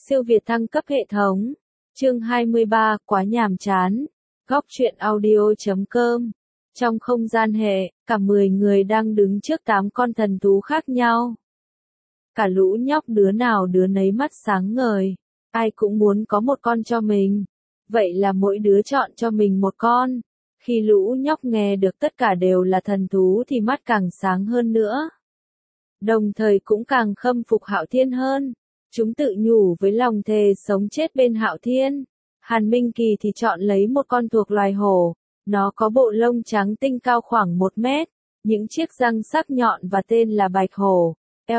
Siêu Việt thăng cấp hệ thống. Chương 23, quá nhàm chán. Góc truyện audio.com. Trong không gian hệ, cả 10 người đang đứng trước 8 con thần thú khác nhau. Cả lũ nhóc đứa nào đứa nấy mắt sáng ngời. Ai cũng muốn có một con cho mình. Vậy là mỗi đứa chọn cho mình một con. Khi lũ nhóc nghe được tất cả đều là thần thú thì mắt càng sáng hơn nữa. Đồng thời cũng càng khâm phục Hạo Thiên hơn. Chúng tự nhủ với lòng thề sống chết bên Hạo Thiên. Hàn Minh Kỳ thì chọn lấy một con thuộc loài hổ. Nó có bộ lông trắng tinh cao khoảng 1 mét, những chiếc răng sắc nhọn và tên là bạch hổ,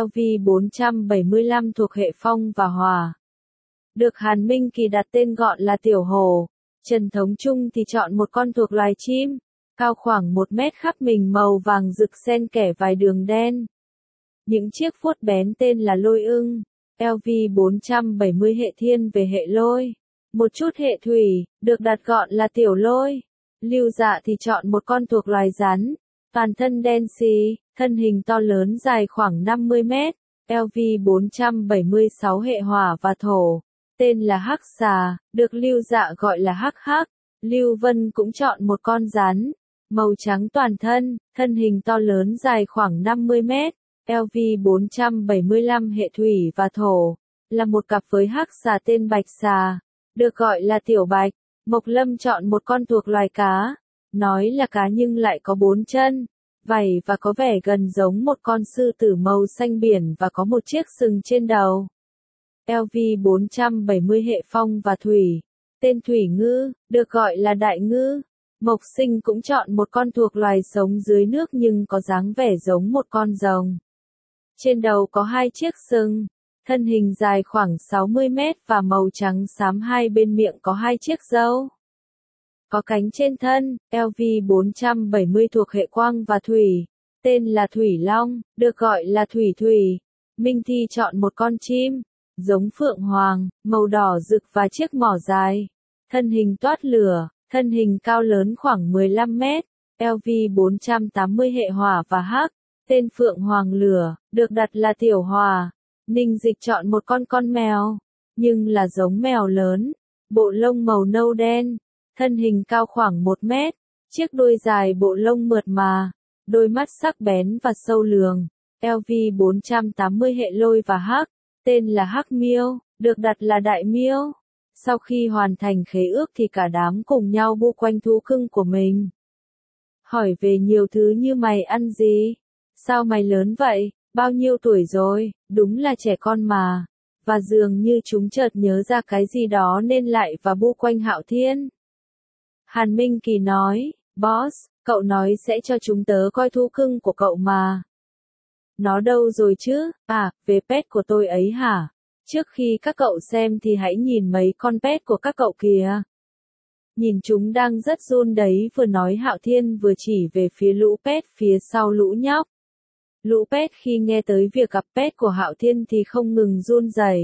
LV475 thuộc hệ phong và hỏa. Được Hàn Minh Kỳ đặt tên gọn là tiểu hổ. Trần Thống Trung thì chọn một con thuộc loài chim, cao khoảng 1 mét khắp mình màu vàng rực xen kẽ vài đường đen. Những chiếc vuốt bén tên là lôi ưng, LV470 hệ thiên về hệ lôi. Một chút hệ thủy, được đặt gọn là tiểu lôi. Lưu Dạ thì chọn một con thuộc loài rắn, toàn thân đen xì, thân hình to lớn dài khoảng 50 mét, LV476 hệ hỏa và thổ. Tên là Hắc Xà, được Lưu Dạ gọi là Hắc Hắc. Lưu Vân cũng chọn một con rắn, màu trắng toàn thân, thân hình to lớn dài khoảng 50 mét, LV475 hệ thủy và thổ, là một cặp với Hắc Xà tên Bạch Xà, được gọi là Tiểu Bạch. Mộc Lâm chọn một con thuộc loài cá, nói là cá nhưng lại có 4 chân, vảy và có vẻ gần giống một con sư tử màu xanh biển và có một chiếc sừng trên đầu. LV470 hệ phong và thủy, tên Thủy Ngư, được gọi là Đại Ngư. Mộc Sinh cũng chọn một con thuộc loài sống dưới nước nhưng có dáng vẻ giống một con rồng. Trên đầu có 2 chiếc sừng, thân hình dài khoảng 60 mét và màu trắng xám, hai bên miệng có 2 chiếc râu. Có cánh trên thân, LV470 thuộc hệ quang và thủy, tên là Thủy Long, được gọi là Thủy Thủy. Minh Thi chọn một con chim, giống phượng hoàng, màu đỏ rực và chiếc mỏ dài. Thân hình toát lửa, thân hình cao lớn khoảng 15 mét, LV480 hệ hỏa và hắc, tên Phượng Hoàng Lửa, được đặt là Tiểu Hỏa. Ninh Dịch chọn một con mèo, nhưng là giống mèo lớn, bộ lông màu nâu đen, thân hình cao khoảng 1 mét, chiếc đuôi dài bộ lông mượt mà, đôi mắt sắc bén và sâu lường, LV480 hệ lôi và hắc, tên là Hắc Miêu, được đặt là Đại Miêu. Sau khi hoàn thành khế ước thì cả đám cùng nhau bu quanh thú cưng của mình. Hỏi về nhiều thứ như mày ăn gì? Sao mày lớn vậy? Bao nhiêu tuổi rồi? Đúng là trẻ con mà. Và dường như chúng chợt nhớ ra cái gì đó nên lại và bu quanh Hạo Thiên. Hàn Minh Kỳ nói, Boss, cậu nói sẽ cho chúng tớ coi thú cưng của cậu mà. Nó đâu rồi chứ? À, về pet của tôi ấy hả? Trước khi các cậu xem thì hãy nhìn mấy con pet của các cậu kìa. Nhìn chúng đang rất run đấy, vừa nói Hạo Thiên vừa chỉ về phía lũ pet phía sau lũ nhóc. Lũ pet khi nghe tới việc gặp pet của Hạo Thiên thì không ngừng run rẩy.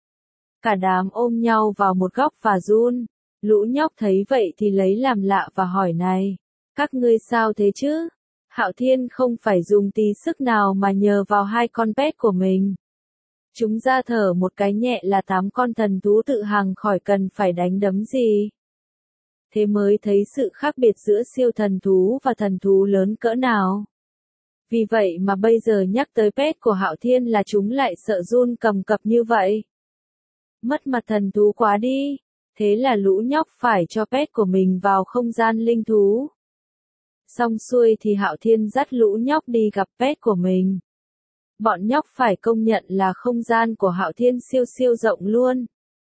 Cả đám ôm nhau vào một góc và run. Lũ nhóc thấy vậy thì lấy làm lạ và hỏi này, các ngươi sao thế chứ? Hạo Thiên không phải dùng tí sức nào mà nhờ vào 2 con pet của mình. Chúng ra thở một cái nhẹ là 8 con thần thú tự hàng khỏi cần phải đánh đấm gì. Thế mới thấy sự khác biệt giữa siêu thần thú và thần thú lớn cỡ nào. Vì vậy mà bây giờ nhắc tới pet của Hạo Thiên là chúng lại sợ run cầm cập như vậy. Mất mặt thần thú quá đi. Thế là lũ nhóc phải cho pet của mình vào không gian linh thú. Xong xuôi thì Hạo Thiên dắt lũ nhóc đi gặp pet của mình. Bọn nhóc phải công nhận là không gian của Hạo Thiên siêu siêu rộng luôn.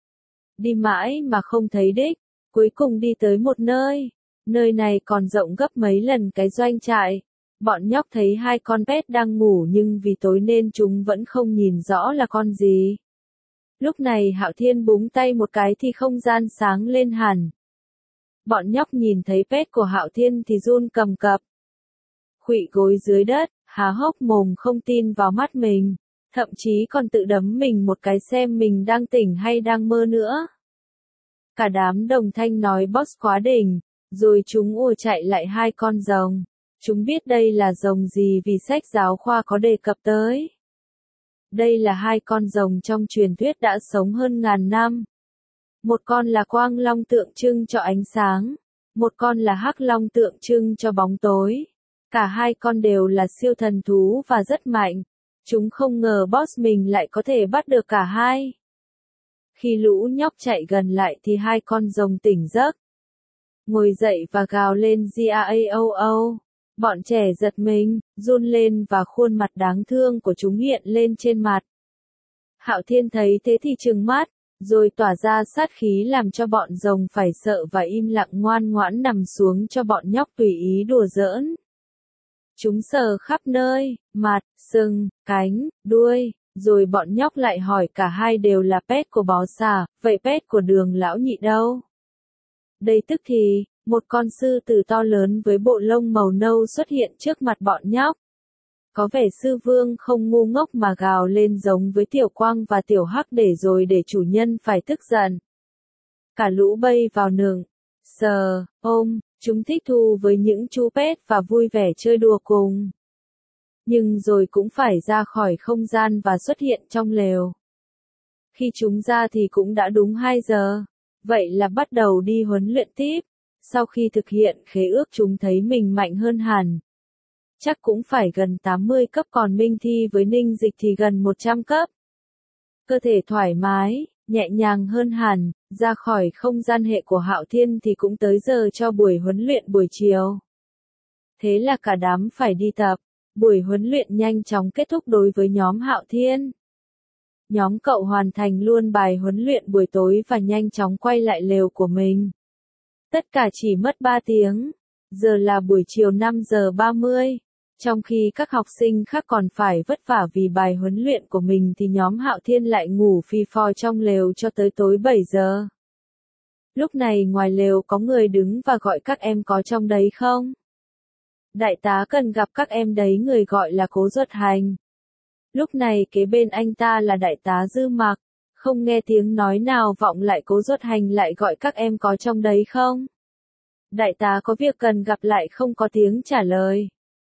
Đi mãi mà không thấy đích, cuối cùng đi tới một nơi. Nơi này còn rộng gấp mấy lần cái doanh trại. Bọn nhóc thấy 2 con pet đang ngủ nhưng vì tối nên chúng vẫn không nhìn rõ là con gì. Lúc này Hạo Thiên búng tay một cái thì không gian sáng lên hẳn. Bọn nhóc nhìn thấy pet của Hạo Thiên thì run cầm cập. Khuỵu gối dưới đất, há hốc mồm không tin vào mắt mình. Thậm chí còn tự đấm mình một cái xem mình đang tỉnh hay đang mơ nữa. Cả đám đồng thanh nói boss quá đỉnh, rồi chúng ùa chạy lại 2 con rồng. Chúng biết đây là rồng gì vì sách giáo khoa có đề cập tới. Đây là hai con rồng trong truyền thuyết đã sống hơn ngàn năm. Một con là quang long tượng trưng cho ánh sáng, một con là hắc long tượng trưng cho bóng tối. Cả hai con đều là siêu thần thú và rất mạnh. Chúng không ngờ boss mình lại có thể bắt được cả hai. Khi lũ nhóc chạy gần lại thì hai con rồng tỉnh giấc. Ngồi dậy và gào lên "Gaao". Bọn trẻ giật mình, run lên và khuôn mặt đáng thương của chúng hiện lên trên mặt. Hạo Thiên thấy thế thì trừng mắt, rồi tỏa ra sát khí làm cho bọn rồng phải sợ và im lặng ngoan ngoãn nằm xuống cho bọn nhóc tùy ý đùa giỡn. Chúng sờ khắp nơi, mặt, sừng, cánh, đuôi, rồi bọn nhóc lại hỏi cả hai đều là pet của bò xà, vậy pet của Đường lão nhị đâu? Đây tức thì, một con sư tử to lớn với bộ lông màu nâu xuất hiện trước mặt bọn nhóc. Có vẻ sư vương không ngu ngốc mà gào lên giống với Tiểu Quang và Tiểu Hắc để chủ nhân phải tức giận. Cả lũ bay vào nựng, sờ, ôm, chúng thích thú với những chú pet và vui vẻ chơi đùa cùng. Nhưng rồi cũng phải ra khỏi không gian và xuất hiện trong lều. Khi chúng ra thì cũng đã đúng 2 giờ. Vậy là bắt đầu đi huấn luyện tiếp. Sau khi thực hiện khế ước chúng thấy mình mạnh hơn hẳn. Chắc cũng phải gần 80 cấp, còn Minh Thi với Ninh Dịch thì gần 100 cấp. Cơ thể thoải mái, nhẹ nhàng hơn hẳn, ra khỏi không gian hệ của Hạo Thiên thì cũng tới giờ cho buổi huấn luyện buổi chiều. Thế là cả đám phải đi tập. Buổi huấn luyện nhanh chóng kết thúc đối với nhóm Hạo Thiên. Nhóm cậu hoàn thành luôn bài huấn luyện buổi tối và nhanh chóng quay lại lều của mình. Tất cả chỉ mất 3 tiếng. Giờ là buổi chiều 5 giờ 30. Trong khi các học sinh khác còn phải vất vả vì bài huấn luyện của mình thì nhóm Hạo Thiên lại ngủ phì phò trong lều cho tới tối 7 giờ. Lúc này ngoài lều có người đứng và gọi các em có trong đấy không? Đại tá cần gặp các em đấy, người gọi là Cố Duật Hành. Lúc này kế bên anh ta là đại tá Dư Mặc, không nghe tiếng nói nào vọng lại, Cố Duật Hành lại gọi các em có trong đấy không? Đại tá có việc cần gặp lại, không có tiếng trả lời.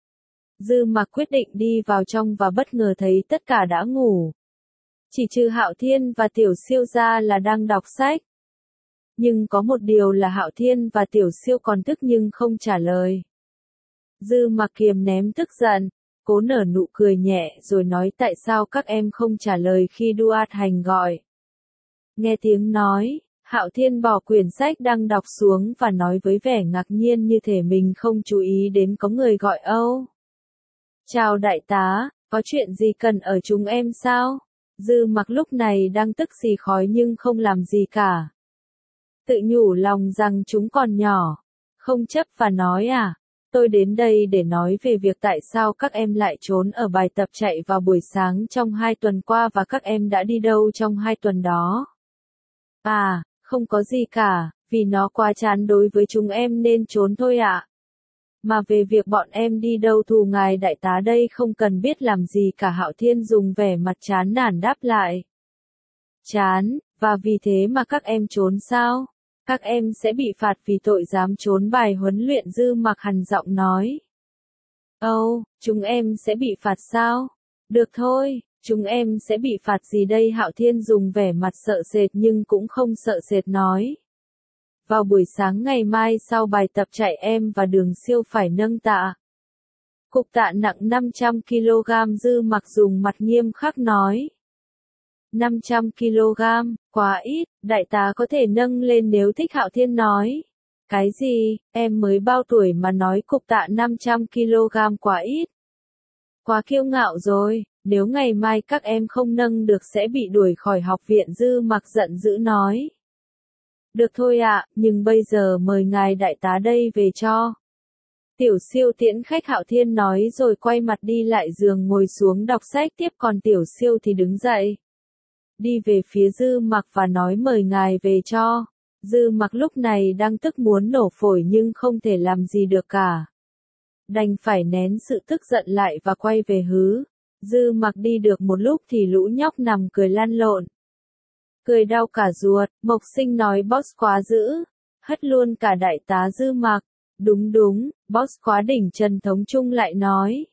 Dư Mặc quyết định đi vào trong và bất ngờ thấy tất cả đã ngủ. Chỉ trừ Hạo Thiên và Tiểu Siêu ra là đang đọc sách. Nhưng có một điều là Hạo Thiên và Tiểu Siêu còn thức nhưng không trả lời. Dư Mặc kiềm ném tức giận, cố nở nụ cười nhẹ rồi nói tại sao các em không trả lời khi Duat Hành gọi. Nghe tiếng nói, Hạo Thiên bỏ quyển sách đang đọc xuống và nói với vẻ ngạc nhiên như thể mình không chú ý đến có người gọi Âu. Chào đại tá, có chuyện gì cần ở chúng em sao? Dư Mặc lúc này đang tức xì khói nhưng không làm gì cả. Tự nhủ lòng rằng chúng còn nhỏ, không chấp và nói tôi đến đây để nói về việc tại sao các em lại trốn ở bài tập chạy vào buổi sáng trong 2 tuần qua và các em đã đi đâu trong 2 tuần đó. Không có gì cả, vì nó quá chán đối với chúng em nên trốn thôi ạ. Mà về việc bọn em đi đâu thù ngài đại tá đây không cần biết làm gì cả, Hạo Thiên dùng vẻ mặt chán nản đáp lại. Chán, và vì thế mà các em trốn sao? Các em sẽ bị phạt vì tội dám trốn bài huấn luyện, Dư Mặc hằn giọng nói. Chúng em sẽ bị phạt sao? Được thôi, chúng em sẽ bị phạt gì đây? Hạo Thiên dùng vẻ mặt sợ sệt nhưng cũng không sợ sệt nói. Vào buổi sáng ngày mai sau bài tập chạy em và Đường Siêu phải nâng tạ. Cục tạ nặng 500 kg, Dư Mặc dùng mặt nghiêm khắc nói. 500 kg, quá ít, đại tá có thể nâng lên nếu thích, Hạo Thiên nói. Cái gì, em mới bao tuổi mà nói cục tạ 500 kg quá ít. Quá kiêu ngạo rồi, nếu ngày mai các em không nâng được sẽ bị đuổi khỏi học viện, Dư Mặc giận dữ nói. Được thôi ạ, nhưng bây giờ mời ngài đại tá đây về cho. Tiểu Siêu tiễn khách, Hạo Thiên nói rồi quay mặt đi lại giường ngồi xuống đọc sách tiếp, còn Tiểu Siêu thì đứng dậy. Đi về phía Dư Mặc và nói mời ngài về cho. Dư Mặc lúc này đang tức muốn nổ phổi nhưng không thể làm gì được cả. Đành phải nén sự tức giận lại và quay về hứ. Dư Mặc đi được một lúc thì lũ nhóc nằm cười lăn lộn. Cười đau cả ruột, Mộc Sinh nói boss quá dữ. Hất luôn cả đại tá Dư Mặc. Đúng, boss quá đỉnh. Trần Thống Trung lại nói.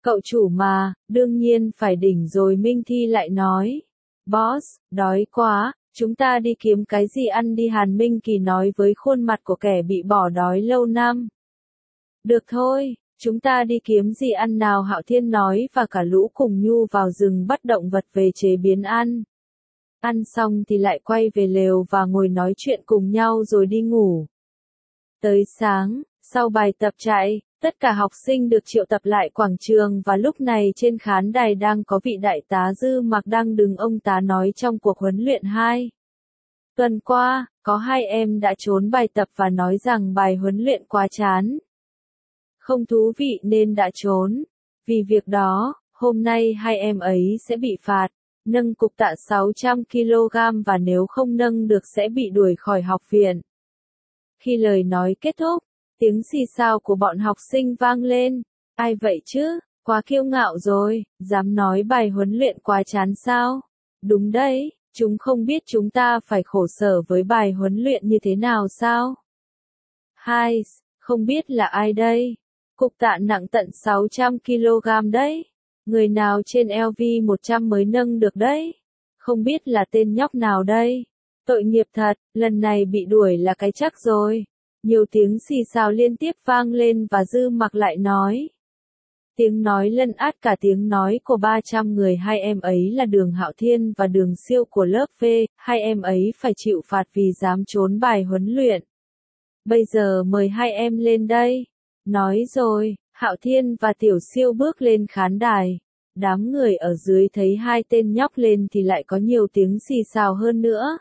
Cậu chủ mà, đương nhiên phải đỉnh rồi. Minh Thi lại nói. Boss, đói quá, chúng ta đi kiếm cái gì ăn đi. Hàn Minh Kỳ nói với khuôn mặt của kẻ bị bỏ đói lâu năm. Được thôi, chúng ta đi kiếm gì ăn nào, Hạo Thiên nói, và cả lũ cùng Nhu vào rừng bắt động vật về chế biến ăn. Ăn xong thì lại quay về lều và ngồi nói chuyện cùng nhau rồi đi ngủ. Tới sáng, sau bài tập chạy, tất cả học sinh được triệu tập lại quảng trường và lúc này trên khán đài đang có vị đại tá Dư Mặc đang đứng. Ông tá nói trong cuộc huấn luyện 2 tuần qua, có 2 em đã trốn bài tập và nói rằng bài huấn luyện quá chán, không thú vị nên đã trốn. Vì việc đó, hôm nay 2 em ấy sẽ bị phạt, nâng cục tạ 600 kg và nếu không nâng được sẽ bị đuổi khỏi học viện. Khi lời nói kết thúc, tiếng xì xào của bọn học sinh vang lên. Ai vậy chứ, quá kiêu ngạo rồi, dám nói bài huấn luyện quá chán sao? Đúng đấy, chúng không biết chúng ta phải khổ sở với bài huấn luyện như thế nào sao? Hai, không biết là ai đây? Cục tạ nặng tận 600 kg đấy. Người nào trên LV 100 mới nâng được đấy? Không biết là tên nhóc nào đây? Tội nghiệp thật, lần này bị đuổi là cái chắc rồi. Nhiều tiếng xì xào liên tiếp vang lên và Dư Mặc lại nói. Tiếng nói lân át cả tiếng nói của 300 người. 2 em ấy là Đường Hạo Thiên và Đường Siêu của lớp V. 2 em ấy phải chịu phạt vì dám trốn bài huấn luyện. Bây giờ mời 2 em lên đây. Nói rồi, Hạo Thiên và Tiểu Siêu bước lên khán đài. Đám người ở dưới thấy 2 tên nhóc lên thì lại có nhiều tiếng xì xào hơn nữa.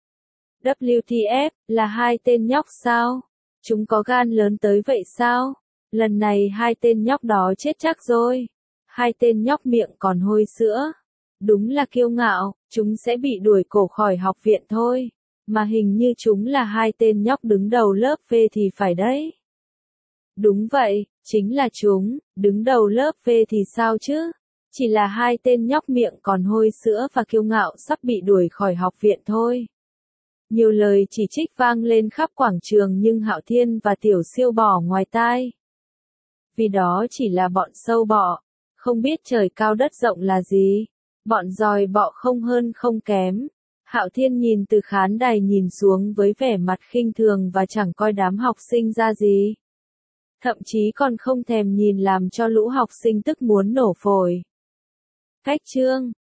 WTF, là 2 tên nhóc sao? Chúng có gan lớn tới vậy sao? Lần này 2 tên nhóc đó chết chắc rồi. 2 tên nhóc miệng còn hôi sữa. Đúng là kiêu ngạo, chúng sẽ bị đuổi cổ khỏi học viện thôi. Mà hình như chúng là 2 tên nhóc đứng đầu lớp V thì phải đấy. Đúng vậy, chính là chúng, đứng đầu lớp V thì sao chứ? Chỉ là 2 tên nhóc miệng còn hôi sữa và kiêu ngạo sắp bị đuổi khỏi học viện thôi. Nhiều lời chỉ trích vang lên khắp quảng trường nhưng Hạo Thiên và Tiểu Siêu bỏ ngoài tai. Vì đó chỉ là bọn sâu bọ, không biết trời cao đất rộng là gì. Bọn giòi bọ không hơn không kém. Hạo Thiên nhìn từ khán đài nhìn xuống với vẻ mặt khinh thường và chẳng coi đám học sinh ra gì. Thậm chí còn không thèm nhìn làm cho lũ học sinh tức muốn nổ phổi. Cách chương